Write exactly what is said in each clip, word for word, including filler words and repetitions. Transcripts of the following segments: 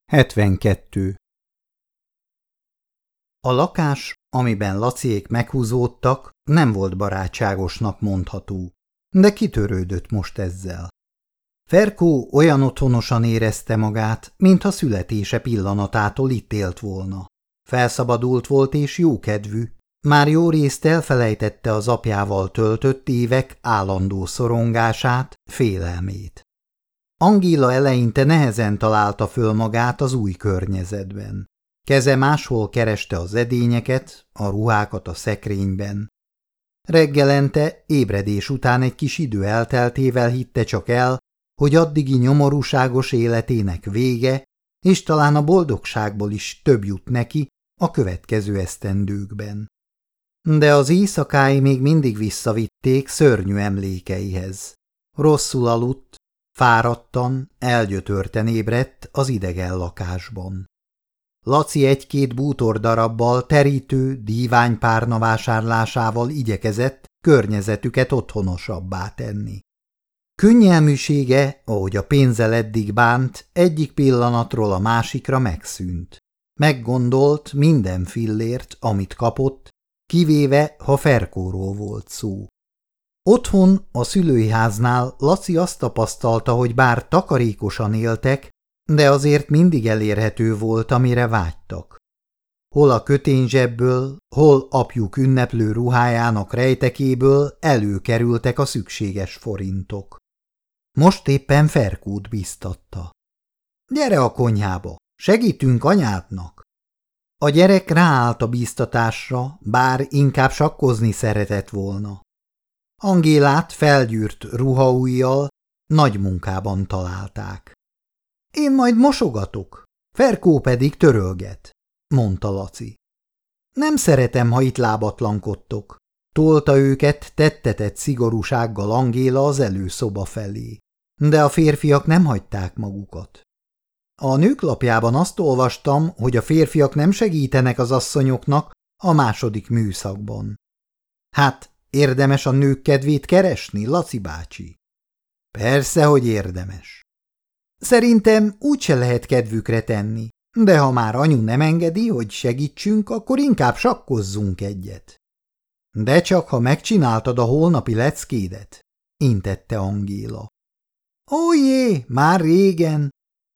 hetvenkettő. A lakás, amiben Laciék meghúzódtak, nem volt barátságosnak mondható, de kitörődött most ezzel. Ferkó olyan otthonosan érezte magát, mintha születése pillanatától itt élt volna. Felszabadult volt és jókedvű, már jó részt elfelejtette az apjával töltött évek állandó szorongását, félelmét. Angéla eleinte nehezen találta föl magát az új környezetben. Keze máshol kereste az edényeket, a ruhákat a szekrényben. Reggelente, ébredés után egy kis idő elteltével hitte csak el, hogy addigi nyomorúságos életének vége, és talán a boldogságból is több jut neki a következő esztendőkben. De az éjszakái még mindig visszavitték szörnyű emlékeihez. Rosszul aludt, fáradtan, elgyötörten ébredt az idegen lakásban. Laci egy-két bútordarabbal terítő, díványpárna vásárlásával igyekezett környezetüket otthonosabbá tenni. Könnyelműsége, ahogy a pénzzel eddig bánt, egyik pillanatról a másikra megszűnt. Meggondolt minden fillért, amit kapott, kivéve, ha Ferkóról volt szó. Otthon, a szülői háznál Laci azt tapasztalta, hogy bár takarékosan éltek, de azért mindig elérhető volt, amire vágytak. Hol a kötényzsebből, hol apjuk ünneplő ruhájának rejtekéből előkerültek a szükséges forintok. Most éppen Ferkót bíztatta. Gyere a konyhába, segítünk anyádnak! A gyerek ráállt a bíztatásra, bár inkább sakkozni szeretett volna. Angélát felgyűrt ruhaujjal nagy munkában találták. Én majd mosogatok, Ferkó pedig törölget, mondta Laci. Nem szeretem, ha itt lábatlankodtok, tolta őket tettetett szigorúsággal Angéla az előszoba felé, de a férfiak nem hagyták magukat. A nőklapjában azt olvastam, hogy a férfiak nem segítenek az asszonyoknak a második műszakban. Hát, érdemes a nők kedvét keresni, Laci bácsi? Persze, hogy érdemes. Szerintem úgyse lehet kedvükre tenni, de ha már anyu nem engedi, hogy segítsünk, akkor inkább sakkozzunk egyet. De csak, ha megcsináltad a holnapi leckédet, intette Angéla. Ó jé, már régen!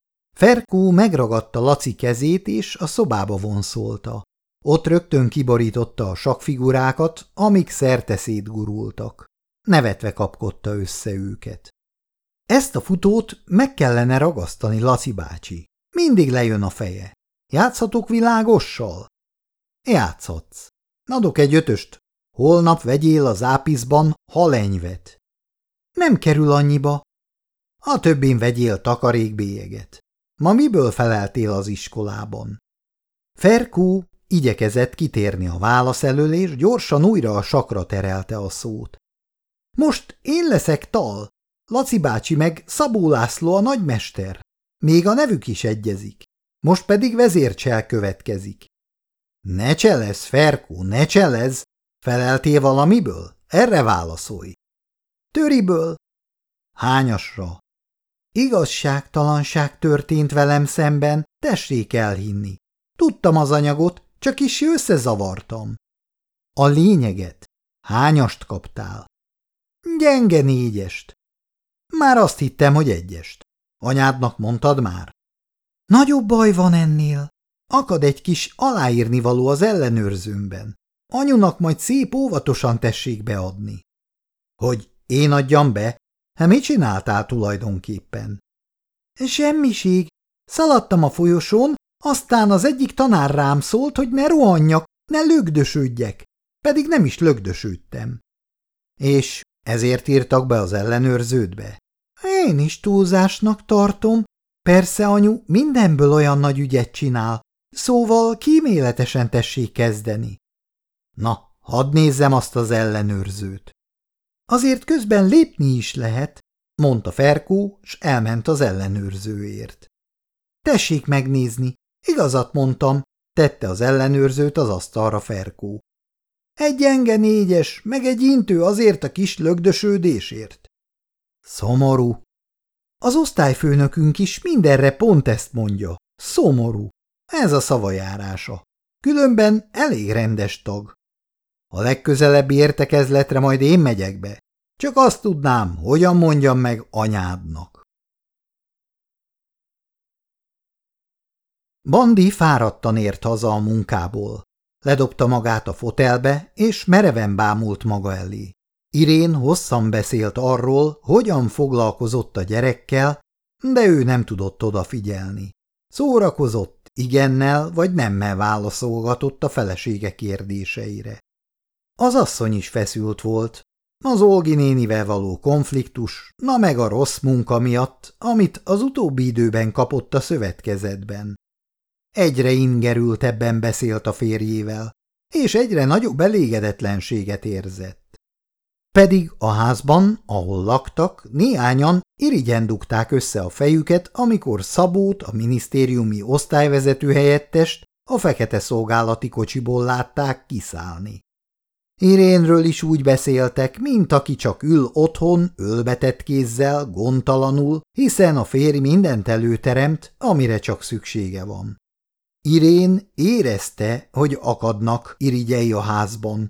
Ferkó megragadta Laci kezét, és a szobába vonszolta. Ott rögtön kiborította a sakkfigurákat, amik szerte szétgurultak. Nevetve kapkodta össze őket. Ezt a futót meg kellene ragasztani, Laci bácsi. Mindig lejön a feje. Játszhatok világossal? Játszhatsz. Adok egy ötöst. Holnap vegyél az ápiszban halenyvet. Nem kerül annyiba. A többén vegyél takarékbélyeget. Ma miből feleltél az iskolában? Ferkó igyekezett kitérni a válasz elől, és gyorsan újra a sakra terelte a szót. Most én leszek Tal, Laci bácsi meg Szabó László a nagymester. Még a nevük is egyezik. Most pedig vezércsel következik. Ne cselezz, Ferkó, ne cselezz! Feleltél valamiből? Erre válaszolj. Töriből. Hányasra? Igazságtalanság történt velem szemben, tessék elhinni. Tudtam az anyagot, csak is összezavartam. A lényeget. Hányast kaptál? Gyenge négyest. Már azt hittem, hogy egyest. Anyádnak mondtad már? Nagyobb baj van ennél. Akad egy kis aláírnivaló az ellenőrzőmben. Anyunak majd szép óvatosan tessék beadni. Hogy én adjam be? Hát mit csináltál tulajdonképpen? Semmiség. Szaladtam a folyosón, aztán az egyik tanár rám szólt, hogy ne rohanjak, ne lögdösödjek. Pedig nem is lögdösödtem. És ezért írtak be az ellenőrződbe? Én is túlzásnak tartom. Persze, anyu, mindenből olyan nagy ügyet csinál. Szóval kíméletesen tessék kezdeni. Na, hadd nézzem azt az ellenőrzőt. Azért közben lépni is lehet, mondta Ferkó, s elment az ellenőrzőért. Tessék megnézni, igazat mondtam, tette az ellenőrzőt az asztalra Ferkó. Egy gyenge négyes, meg egy intő azért a kis lögdösődésért. Szomorú. Az osztályfőnökünk is mindenre pont ezt mondja. Szomorú. Ez a szavajárása. Különben elég rendes tag. A legközelebbi értekezletre majd én megyek be. Csak azt tudnám, hogyan mondjam meg anyádnak. Bandi fáradtan ért haza a munkából. Ledobta magát a fotelbe, és mereven bámult maga elé. Irén hosszan beszélt arról, hogyan foglalkozott a gyerekkel, de ő nem tudott odafigyelni. Szórakozott, igennel vagy nemmel válaszolgatott a felesége kérdéseire. Az asszony is feszült volt. Az Olgi nénivel való konfliktus, na meg a rossz munka miatt, amit az utóbbi időben kapott a szövetkezetben. Egyre ingerültebben beszélt a férjével, és egyre nagyobb elégedetlenséget érzett. Pedig a házban, ahol laktak, néhányan irigyen dugták össze a fejüket, amikor Szabót, a minisztériumi osztályvezető helyettest a fekete szolgálati kocsiból látták kiszállni. Irénről is úgy beszéltek, mint aki csak ül otthon, ölbetett kézzel, gondtalanul, hiszen a férj mindent előteremt, amire csak szüksége van. Irén érezte, hogy akadnak irigyei a házban.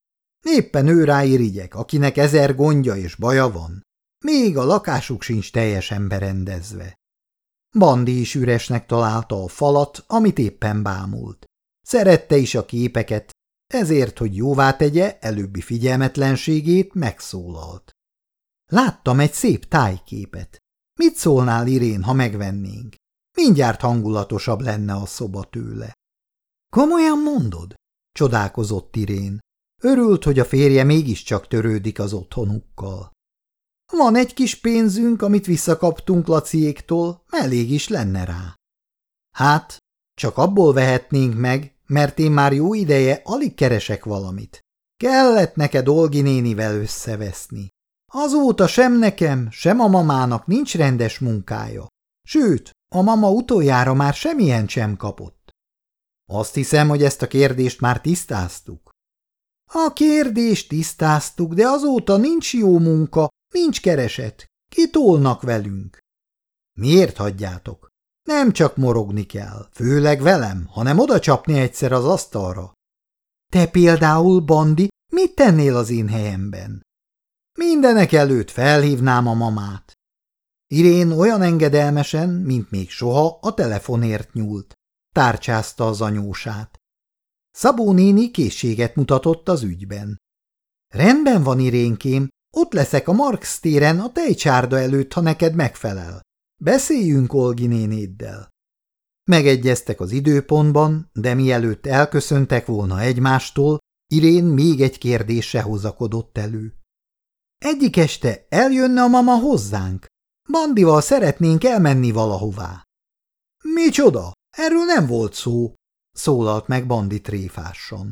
Éppen ő rá irigyek, akinek ezer gondja és baja van. Még a lakásuk sincs teljesen berendezve. Bandi is üresnek találta a falat, amit éppen bámult. Szerette is a képeket, ezért, hogy jóvá tegye előbbi figyelmetlenségét, megszólalt. Láttam egy szép tájképet. Mit szólnál, Irén, ha megvennénk? Mindjárt hangulatosabb lenne a szoba tőle. Komolyan mondod? Csodálkozott Irén. Örült, hogy a férje mégiscsak törődik az otthonukkal. Van egy kis pénzünk, amit visszakaptunk Laciéktól, elég is lenne rá. Hát, csak abból vehetnénk meg, mert én már jó ideje alig keresek valamit. Kellett neked Olgi nénivel összeveszni. Azóta sem nekem, sem a mamának nincs rendes munkája. Sőt, a mama utoljára már semmilyen sem kapott. Azt hiszem, hogy ezt a kérdést már tisztáztuk. A kérdést tisztáztuk, de azóta nincs jó munka, nincs kereset. Kitolnak velünk. Miért hagyjátok? Nem csak morogni kell, főleg velem, hanem oda csapni egyszer az asztalra. Te például, Bandi, mit tennél az én helyemben? Mindenek előtt felhívnám a mamát. Irén olyan engedelmesen, mint még soha, a telefonért nyúlt. Tárcsázta az anyósát. Szabó néni készséget mutatott az ügyben. Rendben van, Irénkém, ott leszek a Marx téren a tejcsárda előtt, ha neked megfelel. Beszéljünk Olgi nénéddel. Megegyeztek az időpontban, de mielőtt elköszöntek volna egymástól, Irén még egy kérdéssel hozakodott elő. Egyik este eljönne a mama hozzánk. Bandival szeretnénk elmenni valahová. Micsoda? Erről nem volt szó, szólalt meg Bandi tréfásan.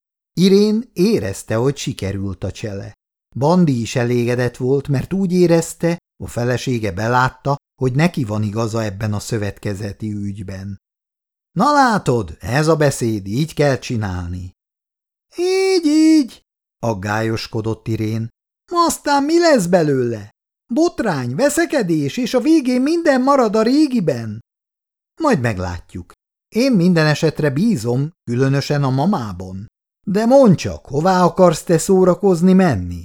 Irén érezte, hogy sikerült a csele. Bandi is elégedett volt, mert úgy érezte, a felesége belátta, hogy neki van igaza ebben a szövetkezeti ügyben. Na látod, ez a beszéd, így kell csinálni. Így, így, aggályoskodott Irén. Aztán mi lesz belőle? Botrány, veszekedés, és a végén minden marad a régiben? Majd meglátjuk. Én minden esetre bízom, különösen a mamában. De mondd csak, hová akarsz te szórakozni menni?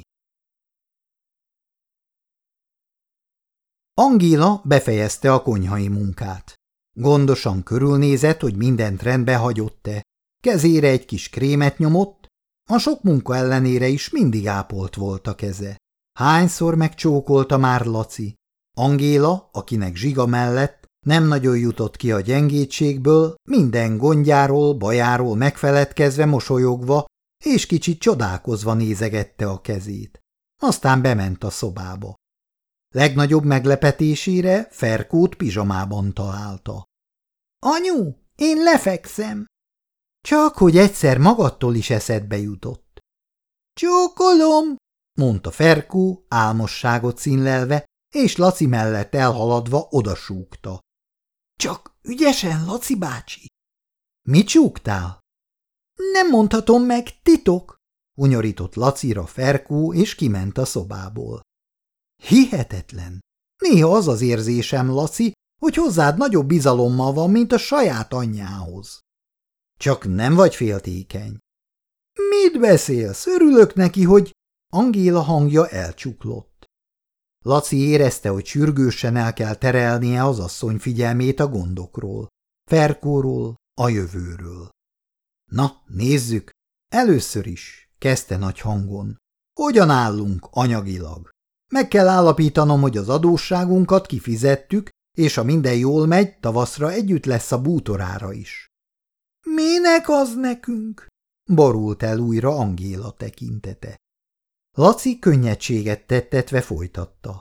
Angéla befejezte a konyhai munkát. Gondosan körülnézett, hogy mindent rendbe hagyott-e. Kezére egy kis krémet nyomott, a sok munka ellenére is mindig ápolt volt a keze. Hányszor megcsókolta már Laci? Angéla, akinek zsiga mellett nem nagyon jutott ki a gyengétségből, minden gondjáról, bajáról megfeledkezve mosolyogva, és kicsit csodálkozva nézegette a kezét. Aztán bement a szobába. Legnagyobb meglepetésére Ferkót pizsamában találta. – Anyu, én lefekszem! Csak hogy egyszer magadtól is eszedbe jutott. – Csókolom! – mondta Ferkó álmosságot színlelve, és Laci mellett elhaladva odasúgta. – Csak ügyesen, Laci bácsi! – Mit súgtál? – Nem mondhatom meg, titok! – hunyorított Lacira Ferkó, és kiment a szobából. Hihetetlen! Néha az az érzésem, Laci, hogy hozzád nagyobb bizalommal van, mint a saját anyjához. Csak nem vagy féltékeny. Mit beszélsz? Örülök neki, hogy... Angéla hangja elcsuklott. Laci érezte, hogy sürgősen el kell terelnie az asszony figyelmét a gondokról, Ferkóról, a jövőről. Na, nézzük, először is, kezdte nagy hangon. Hogyan állunk anyagilag? Meg kell állapítanom, hogy az adósságunkat kifizettük, és ha minden jól megy, tavaszra együtt lesz a bútorára is. Minek az nekünk? Borult el újra Angéla tekintete. Laci könnyedséget tettetve folytatta.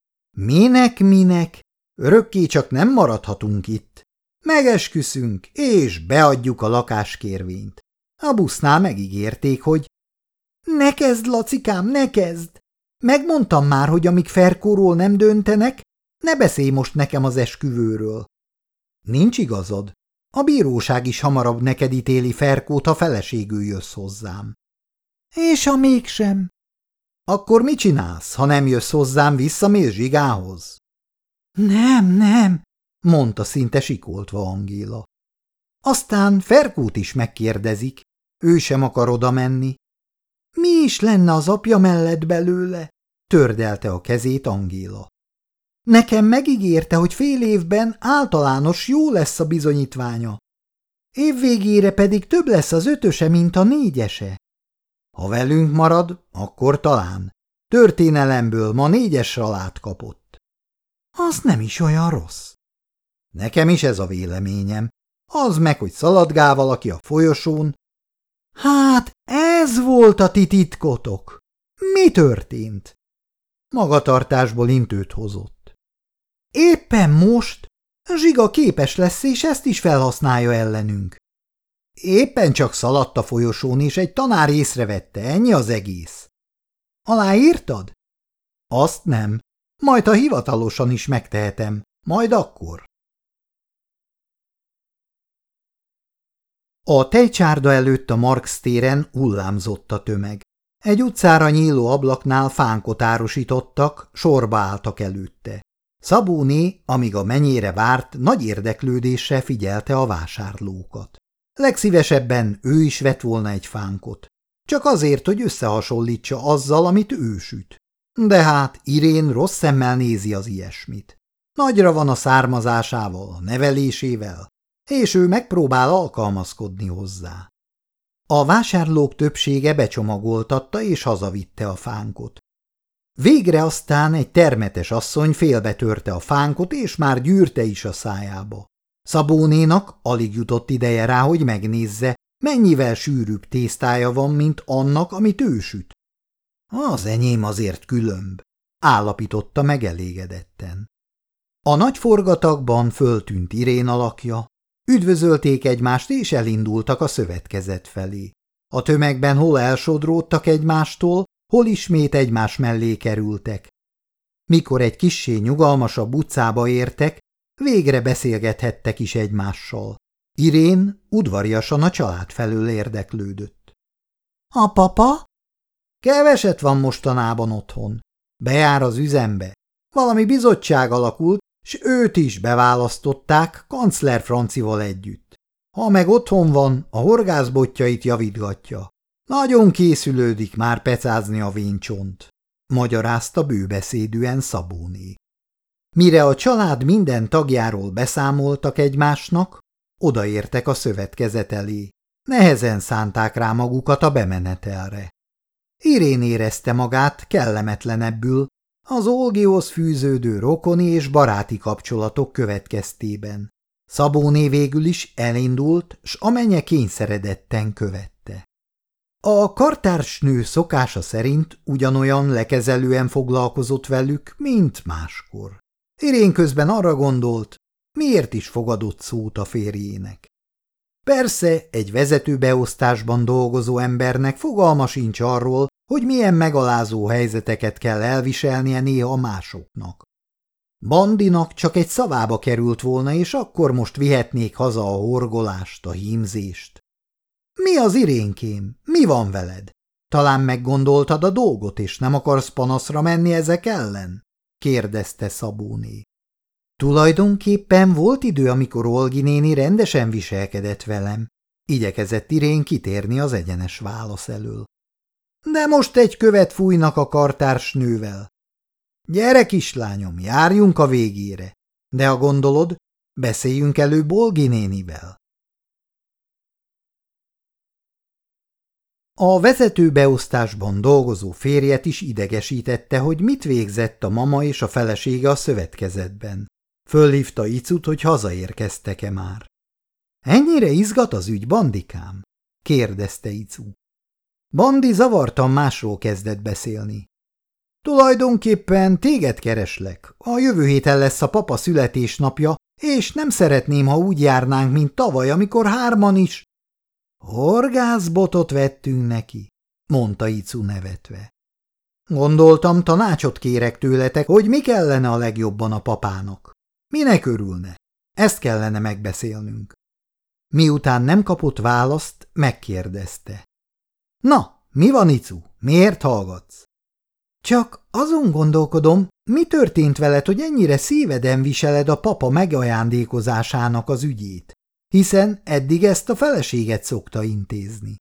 Minek, minek? Örökké csak nem maradhatunk itt. Megesküszünk, és beadjuk a lakáskérvényt. A busznál megígérték, hogy... Ne kezd, Lacikám, ne kezd! Megmondtam már, hogy amíg Ferkóról nem döntenek, ne beszélj most nekem az esküvőről. Nincs igazad. A bíróság is hamarabb neked ítéli Ferkót, ha feleségül jössz hozzám. És ha mégsem? Akkor mit csinálsz, ha nem jössz hozzám, visszamész Zsigához? Nem, nem, mondta szinte sikoltva Angéla. Aztán Ferkót is megkérdezik, ő sem akar oda menni. Mi is lenne az apja mellett belőle? Tördelte a kezét Angéla. Nekem megígérte, hogy fél évben általános jó lesz a bizonyítványa. Év végére pedig több lesz az ötöse, mint a négyese. Ha velünk marad, akkor talán. Történelemből ma négyes salát kapott. Az nem is olyan rossz. Nekem is ez a véleményem. Az meg, hogy szaladgál valaki a folyosón. Hát, ez volt a ti titkotok. Mi történt? Magatartásból intőt hozott. Éppen most Zsiga képes lesz, és ezt is felhasználja ellenünk. Éppen csak szaladt a folyosón, és egy tanár észrevette, ennyi az egész. Aláírtad? Azt nem. Majd ha hivatalosan is megtehetem, majd akkor. A tejcsárda előtt a Marx téren hullámzott a tömeg. Egy utcára nyíló ablaknál fánkot árusítottak, sorba álltak előtte. Szabóné, amíg a menyére várt, nagy érdeklődéssel figyelte a vásárlókat. Legszívesebben ő is vett volna egy fánkot, csak azért, hogy összehasonlítsa azzal, amit ő süt. De hát Irén rossz szemmel nézi az ilyesmit. Nagyra van a származásával, a nevelésével, és ő megpróbál alkalmazkodni hozzá. A vásárlók többsége becsomagoltatta és hazavitte a fánkot. Végre aztán egy termetes asszony félbetörte a fánkot, és már gyűrte is a szájába. Szabónénak alig jutott ideje rá, hogy megnézze, mennyivel sűrűbb tésztája van, mint annak, amit ő süt. Az enyém azért különb, állapította meg elégedetten. A nagy forgatagban föltűnt Irén alakja, üdvözölték egymást és elindultak a szövetkezet felé. A tömegben hol elsodródtak egymástól, hol ismét egymás mellé kerültek. Mikor egy kissé nyugalmasabb utcába értek, végre beszélgethettek is egymással. Irén udvariasan a család felől érdeklődött. – A papa? – Keveset van mostanában otthon. Bejár az üzembe. Valami bizottság alakult, s őt is beválasztották kancler Francival együtt. Ha meg otthon van, a horgászbotjait javítgatja. Nagyon készülődik már pecázni a véncsont, magyarázta bőbeszédűen Szabóné. Mire a család minden tagjáról beszámoltak egymásnak, odaértek a szövetkezet elé. Nehezen szánták rá magukat a bemenetelre. Irén érezte magát kellemetlenebbül az Olgihoz fűződő rokoni és baráti kapcsolatok következtében. Szabóné végül is elindult, s a menye kényszeredetten követte. A kartársnő szokása szerint ugyanolyan lekezelően foglalkozott velük, mint máskor. Irén közben arra gondolt, miért is fogadott szót a férjének. Persze egy vezetőbeosztásban dolgozó embernek fogalma sincs arról, hogy milyen megalázó helyzeteket kell elviselnie néha másoknak. Bandinak csak egy szavába került volna, és akkor most vihetnék haza a horgolást, a hímzést. Mi az, Irénkém? Mi van veled? Talán meggondoltad a dolgot, és nem akarsz panaszra menni ezek ellen? kérdezte Szabóné. Tulajdonképpen volt idő, amikor Olgi néni rendesen viselkedett velem. Igyekezett Irén kitérni az egyenes válasz elől. De most egy követ fújnak a kartársnővel. Gyere, kislányom, járjunk a végére. De ha gondolod, beszéljünk előbb Olgi nénivel. A vezetőbeosztásban dolgozó férjet is idegesítette, hogy mit végzett a mama és a felesége a szövetkezetben. Fölhívta Icut, hogy hazaérkeztek-e már. Ennyire izgat az ügy, Bandikám? Kérdezte Icu. Bandi zavartan másról kezdett beszélni. Tulajdonképpen téged kereslek. A jövő héten lesz a papa születésnapja, és nem szeretném, ha úgy járnánk, mint tavaly, amikor hárman is. Horgászbotot vettünk neki, mondta Icu nevetve. Gondoltam, tanácsot kérek tőletek, hogy mi kellene a legjobban a papának. Minek örülne? Ezt kellene megbeszélnünk. Miután nem kapott választ, megkérdezte. Na, mi van, Icu? Miért hallgatsz? Csak azon gondolkodom, mi történt veled, hogy ennyire szíveden viseled a papa megajándékozásának az ügyét, hiszen eddig ezt a feleséget szokta intézni.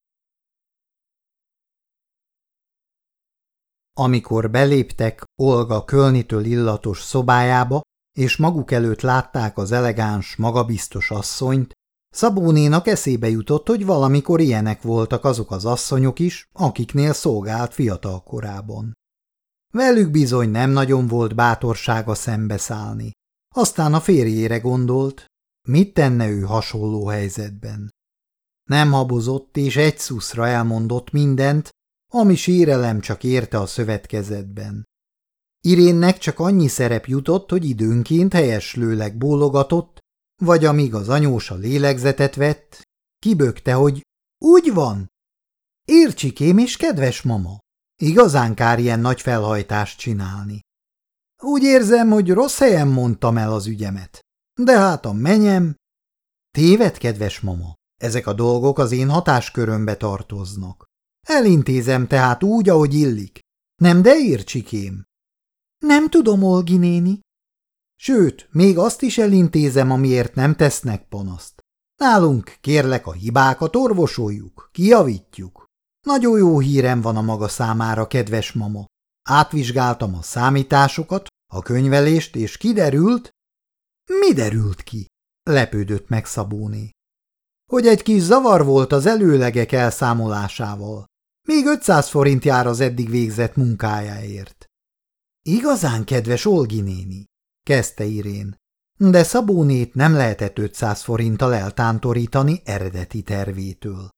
Amikor beléptek Olga Kölnitől illatos szobájába, és maguk előtt látták az elegáns, magabiztos asszonyt, Szabónénak eszébe jutott, hogy valamikor ilyenek voltak azok az asszonyok is, akiknél szolgált fiatal korában. Velük bizony nem nagyon volt bátorsága szembeszállni. Aztán a férjére gondolt, mit tenne ő hasonló helyzetben. Nem habozott, és egy szuszra elmondott mindent, ami sérelem csak érte a szövetkezetben. Irénnek csak annyi szerep jutott, hogy időnként helyeslőleg bólogatott, vagy amíg az anyósa lélegzetet vett, kibökte, hogy úgy van. Ércsikém és kedves mama, igazán kár ilyen nagy felhajtást csinálni. Úgy érzem, hogy rossz helyen mondtam el az ügyemet, de hát a menyem. Téved, kedves mama, ezek a dolgok az én hatáskörömbe tartoznak. Elintézem tehát úgy, ahogy illik. Nem, de Ércsikém. Nem tudom, Olgi néni. Sőt, még azt is elintézem, amiért nem tesznek panaszt. Nálunk, kérlek, a hibákat orvosoljuk, kijavítjuk. Nagyon jó hírem van a maga számára, kedves mama. Átvizsgáltam a számításokat, a könyvelést, és kiderült... Mi derült ki? Lepődött meg Szabóné. Hogy egy kis zavar volt az előlegek elszámolásával. Még ötszáz forint jár az eddig végzett munkájáért. Igazán kedves Olgi néni, kezdte Irén, de Szabónét nem lehetett ötszáz forinttal eltántorítani eredeti tervétől.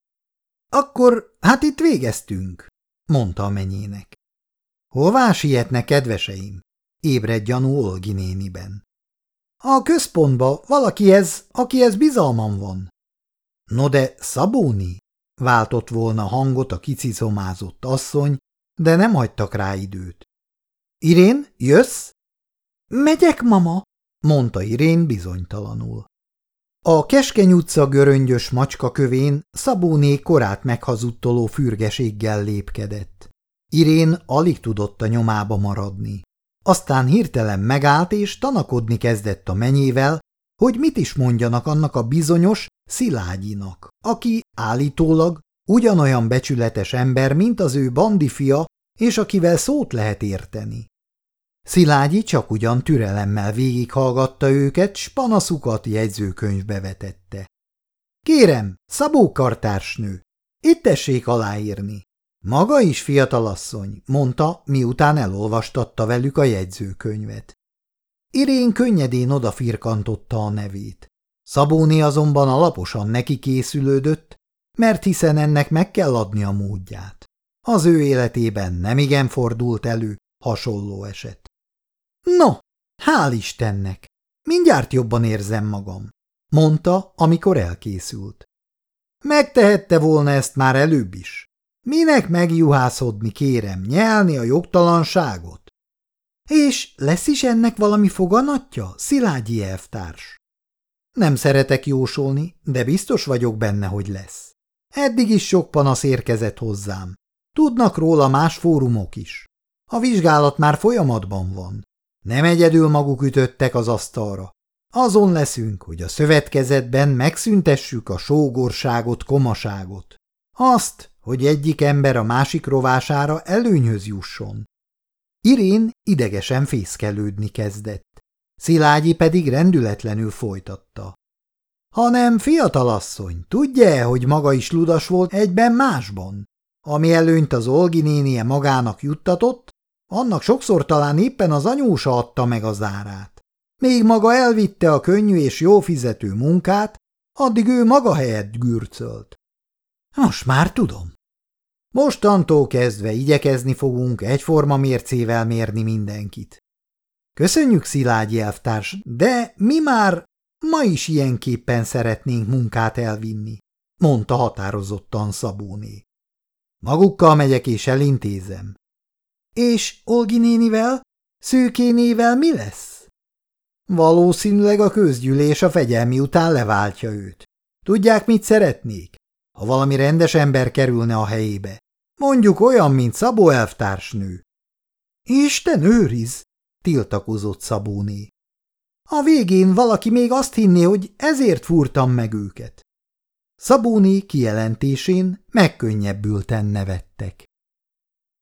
Akkor hát itt végeztünk, mondta a menyének. Hová sietne, kedveseim? Ébredt gyanú Olgi néniben. A központba valakihez, akihez bizalmam van. No de Szabóni, váltott volna hangot a kicizomázott asszony, de nem hagytak rá időt. Irén, jössz? Megyek, mama, mondta Irén bizonytalanul. A Keskeny utca göröngyös macskakövén Szabóné korát meghazudtoló fürgeséggel lépkedett. Irén alig tudott a nyomába maradni. Aztán hirtelen megállt és tanakodni kezdett a menyével, hogy mit is mondjanak annak a bizonyos Szilágyinak, aki állítólag ugyanolyan becsületes ember, mint az ő Bandi fia, és akivel szót lehet érteni. Szilágyi csak ugyan türelemmel végighallgatta őket, s panaszukat jegyzőkönyvbe vetette. Kérem, Szabó kartársnő, itt tessék aláírni. Maga is, fiatalasszony, mondta, miután elolvastatta velük a jegyzőkönyvet. Irén könnyedén odafirkantotta a nevét. Szabóné azonban alaposan neki készülődött, mert hiszen ennek meg kell adni a módját. Az ő életében nemigen fordult elő hasonló eset. No, hál' Istennek, mindjárt jobban érzem magam, mondta, amikor elkészült. Megtehette volna ezt már előbb is. Minek megjuhászodni, kérem, nyelni a jogtalanságot? És lesz is ennek valami foganatja, Szilágyi elvtárs? Nem szeretek jósolni, de biztos vagyok benne, hogy lesz. Eddig is sok panasz érkezett hozzám. Tudnak róla más fórumok is. A vizsgálat már folyamatban van. Nem egyedül maguk ütöttek az asztalra. Azon leszünk, hogy a szövetkezetben megszüntessük a sógorságot, komaságot. Azt, hogy egyik ember a másik rovására előnyhöz jusson. Irén idegesen fészkelődni kezdett. Szilágyi pedig rendületlenül folytatta. Hanem, fiatalasszony, tudja, hogy maga is ludas volt egyben másban? Ami előnyt az Olgi nénie magának juttatott, annak sokszor talán éppen az anyósa adta meg az árát. Még maga elvitte a könnyű és jó fizető munkát, addig ő maga helyett gürcölt. Most már tudom. Mostantól kezdve igyekezni fogunk egyforma mércével mérni mindenkit. Köszönjük, Szilágyi elvtárs, de mi már ma is ilyenképpen szeretnénk munkát elvinni, mondta határozottan Szabóné. Magukkal megyek és elintézem. És Olgi nénivel, Szőkénével mi lesz? Valószínűleg a közgyűlés a fegyelmi után leváltja őt. Tudják, mit szeretnék? Ha valami rendes ember kerülne a helyébe. Mondjuk olyan, mint Szabó elvtársnő. Isten őriz! Tiltakozott Szabóné. A végén valaki még azt hinné, hogy ezért fúrtam meg őket. Szabóné kijelentésén megkönnyebbülten nevettek.